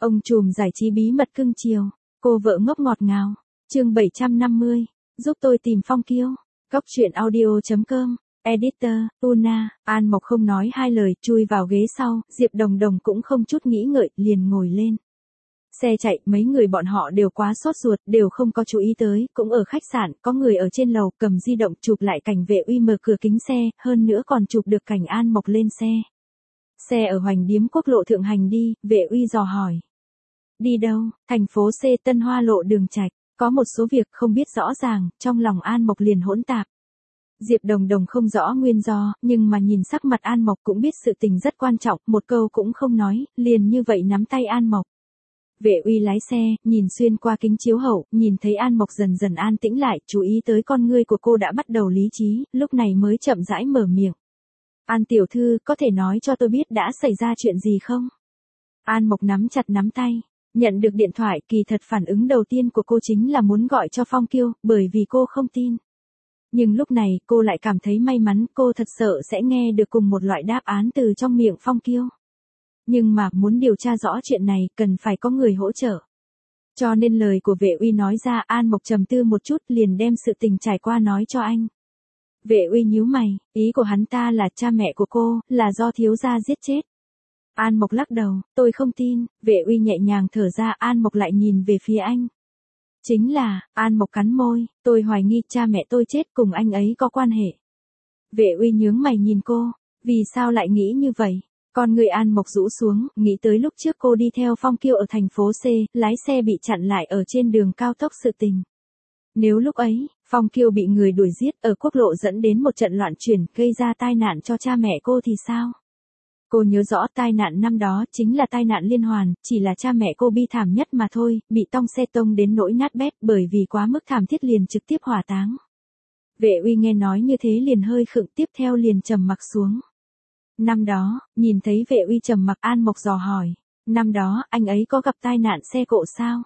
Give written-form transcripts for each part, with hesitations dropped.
Ông trùm giải trí bí mật cưng chiều, cô vợ ngốc ngọt ngào. Chương 750, giúp tôi tìm Phong Kiêu. Góc truyện audio.com. Editor, Una. An Mộc không nói hai lời, chui vào ghế sau, Diệp Đồng Đồng cũng không chút nghĩ ngợi, liền ngồi lên. Xe chạy, mấy người bọn họ đều quá sốt ruột, đều không có chú ý tới, cũng ở khách sạn, có người ở trên lầu, cầm di động chụp lại cảnh Vệ Uy mở cửa kính xe, hơn nữa còn chụp được cảnh An Mộc lên xe. Xe ở Hoành Điếm quốc lộ thượng hành đi, Vệ Uy dò hỏi. Đi đâu? Thành phố C, Tân Hoa lộ Đường Trạch. Có một số việc không biết rõ ràng, trong lòng An Mộc liền hỗn tạp. Diệp Đồng Đồng không rõ nguyên do, nhưng mà nhìn sắc mặt An Mộc cũng biết sự tình rất quan trọng, một câu cũng không nói, liền như vậy nắm tay An Mộc. Vệ Uy lái xe, nhìn xuyên qua kính chiếu hậu, nhìn thấy An Mộc dần dần an tĩnh lại, chú ý tới con ngươi của cô đã bắt đầu lý trí, lúc này mới chậm rãi mở miệng. An tiểu thư, có thể nói cho tôi biết đã xảy ra chuyện gì không? An Mộc nắm chặt nắm tay. Nhận được điện thoại, kỳ thật phản ứng đầu tiên của cô chính là muốn gọi cho Phong Kiêu, bởi vì cô không tin. Nhưng lúc này, cô lại cảm thấy may mắn, cô thật sợ sẽ nghe được cùng một loại đáp án từ trong miệng Phong Kiêu. Nhưng mà, muốn điều tra rõ chuyện này, cần phải có người hỗ trợ. Cho nên lời của Vệ Uy nói ra, An Mộc trầm tư một chút, liền đem sự tình trải qua nói cho anh. Vệ Uy nhíu mày, ý của hắn ta là cha mẹ của cô, là do thiếu gia giết chết. An Mộc lắc đầu, tôi không tin. Vệ Uy nhẹ nhàng thở ra, An Mộc lại nhìn về phía anh. Chính là, An Mộc cắn môi, tôi hoài nghi cha mẹ tôi chết cùng anh ấy có quan hệ. Vệ Uy nhướng mày nhìn cô, vì sao lại nghĩ như vậy? Con người An Mộc rũ xuống, nghĩ tới lúc trước cô đi theo Phong Kiêu ở thành phố C, lái xe bị chặn lại ở trên đường cao tốc sự tình. Nếu lúc ấy, Phong Kiêu bị người đuổi giết ở quốc lộ dẫn đến một trận loạn chuyển, gây ra tai nạn cho cha mẹ cô thì sao? Cô nhớ rõ tai nạn năm đó chính là tai nạn liên hoàn, chỉ là cha mẹ cô bi thảm nhất mà thôi, bị tông xe tông đến nỗi nát bét bởi vì quá mức thảm thiết liền trực tiếp hỏa táng. Vệ Uy nghe nói như thế liền hơi khựng, tiếp theo liền trầm mặc xuống. Năm đó, nhìn thấy Vệ Uy trầm mặc, An Mộc dò hỏi, năm đó anh ấy có gặp tai nạn xe cộ sao?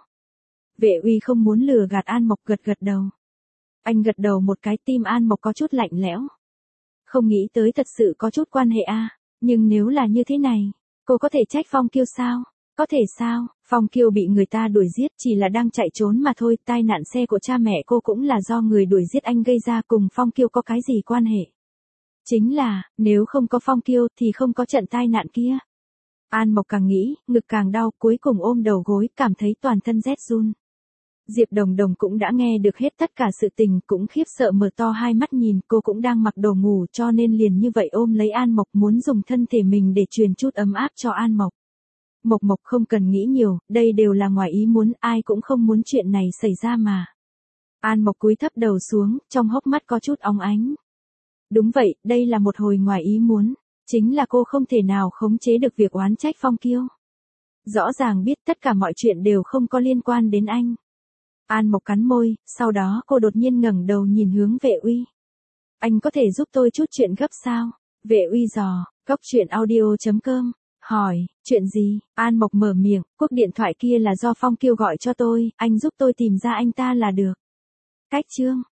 Vệ Uy không muốn lừa gạt An Mộc, gật gật đầu. Anh gật đầu một cái, tim An Mộc có chút lạnh lẽo. Không nghĩ tới thật sự có chút quan hệ a. Nhưng nếu là như thế này, cô có thể trách Phong Kiêu sao? Có thể sao? Phong Kiêu bị người ta đuổi giết chỉ là đang chạy trốn mà thôi, tai nạn xe của cha mẹ cô cũng là do người đuổi giết anh gây ra, cùng Phong Kiêu có cái gì quan hệ? Chính là, nếu không có Phong Kiêu thì không có trận tai nạn kia. An Mộc càng nghĩ, ngực càng đau, cuối cùng ôm đầu gối, cảm thấy toàn thân rét run. Diệp Đồng Đồng cũng đã nghe được hết tất cả sự tình, cũng khiếp sợ mở to hai mắt nhìn, cô cũng đang mặc đồ ngủ cho nên liền như vậy ôm lấy An Mộc, muốn dùng thân thể mình để truyền chút ấm áp cho An Mộc. Mộc Mộc không cần nghĩ nhiều, đây đều là ngoài ý muốn, ai cũng không muốn chuyện này xảy ra mà. An Mộc cúi thấp đầu xuống, trong hốc mắt có chút óng ánh. Đúng vậy, đây là một hồi ngoài ý muốn, chính là cô không thể nào khống chế được việc oán trách Phong Kiêu. Rõ ràng biết tất cả mọi chuyện đều không có liên quan đến anh. An Mộc cắn môi, sau đó cô đột nhiên ngẩng đầu nhìn hướng Vệ Uy. Anh có thể giúp tôi chút chuyện gấp sao? Vệ Uy dò, góc truyện audio.com, hỏi, chuyện gì? An Mộc mở miệng, cuộc điện thoại kia là do Phong Kiêu gọi cho tôi, anh giúp tôi tìm ra anh ta là được. Cách chương.